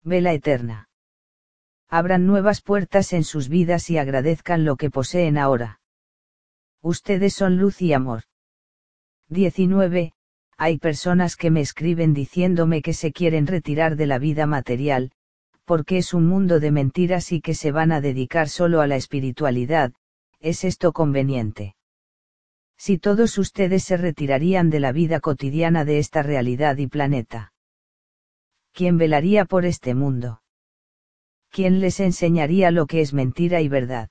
Vela eterna. Abran nuevas puertas en sus vidas y agradezcan lo que poseen ahora. Ustedes son luz y amor. 19. Hay personas que me escriben diciéndome que se quieren retirar de la vida material, porque es un mundo de mentiras y que se van a dedicar solo a la espiritualidad. ¿Es esto conveniente? Si todos ustedes se retirarían de la vida cotidiana de esta realidad y planeta, ¿quién velaría por este mundo? ¿Quién les enseñaría lo que es mentira y verdad?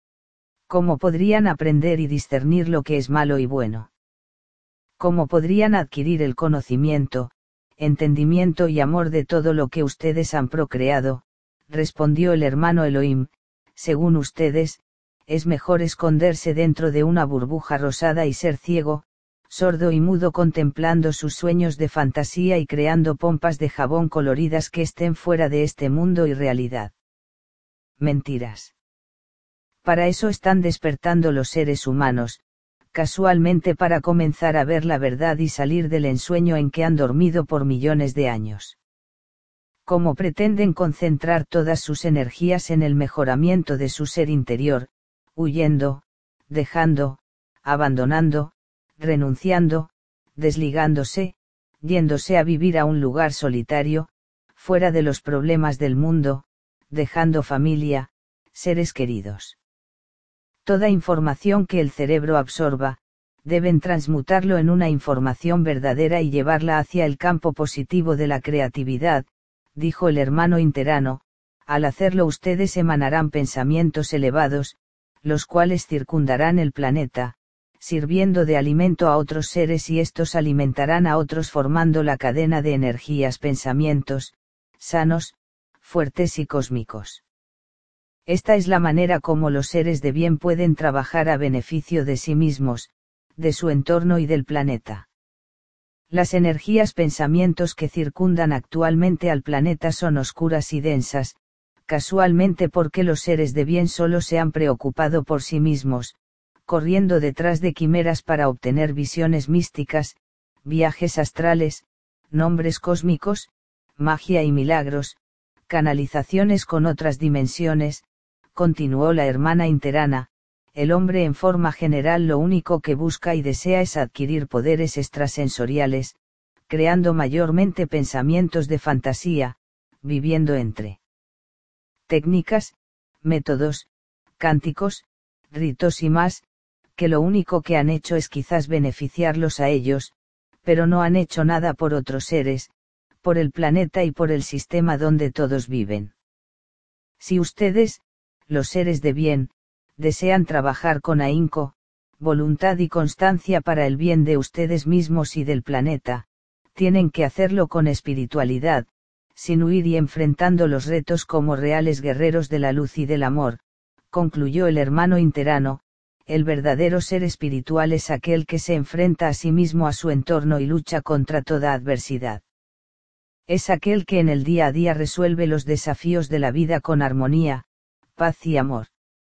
¿Cómo podrían aprender y discernir lo que es malo y bueno? ¿Cómo podrían adquirir el conocimiento, entendimiento y amor de todo lo que ustedes han procreado? Respondió el hermano Elohim. Según ustedes, es mejor esconderse dentro de una burbuja rosada y ser ciego, sordo y mudo contemplando sus sueños de fantasía y creando pompas de jabón coloridas que estén fuera de este mundo y realidad. Mentiras. Para eso están despertando los seres humanos, casualmente para comenzar a ver la verdad y salir del ensueño en que han dormido por millones de años. ¿Cómo pretenden concentrar todas sus energías en el mejoramiento de su ser interior, huyendo, dejando, abandonando, renunciando, desligándose, yéndose a vivir a un lugar solitario, fuera de los problemas del mundo, dejando familia, seres queridos? Toda información que el cerebro absorba, deben transmutarlo en una información verdadera y llevarla hacia el campo positivo de la creatividad, dijo el hermano interano. Al hacerlo ustedes emanarán pensamientos elevados, los cuales circundarán el planeta, sirviendo de alimento a otros seres y estos alimentarán a otros formando la cadena de energías, pensamientos, sanos, fuertes y cósmicos. Esta es la manera como los seres de bien pueden trabajar a beneficio de sí mismos, de su entorno y del planeta. Las energías pensamientos que circundan actualmente al planeta son oscuras y densas, casualmente porque los seres de bien solo se han preocupado por sí mismos, corriendo detrás de quimeras para obtener visiones místicas, viajes astrales, nombres cósmicos, magia y milagros, canalizaciones con otras dimensiones. Continuó la hermana interana, el hombre en forma general lo único que busca y desea es adquirir poderes extrasensoriales, creando mayormente pensamientos de fantasía, viviendo entre técnicas, métodos, cánticos, ritos y más, que lo único que han hecho es quizás beneficiarlos a ellos, pero no han hecho nada por otros seres, por el planeta y por el sistema donde todos viven. Si ustedes, los seres de bien, desean trabajar con ahínco, voluntad y constancia para el bien de ustedes mismos y del planeta, tienen que hacerlo con espiritualidad, sin huir y enfrentando los retos como reales guerreros de la luz y del amor, concluyó el hermano interano. El verdadero ser espiritual es aquel que se enfrenta a sí mismo, a su entorno y lucha contra toda adversidad. Es aquel que en el día a día resuelve los desafíos de la vida con armonía, paz y amor.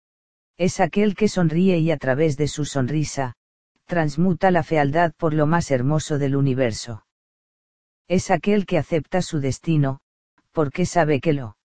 Es aquel que sonríe y a través de su sonrisa, transmuta la fealdad por lo más hermoso del universo. Es aquel que acepta su destino, porque sabe que lo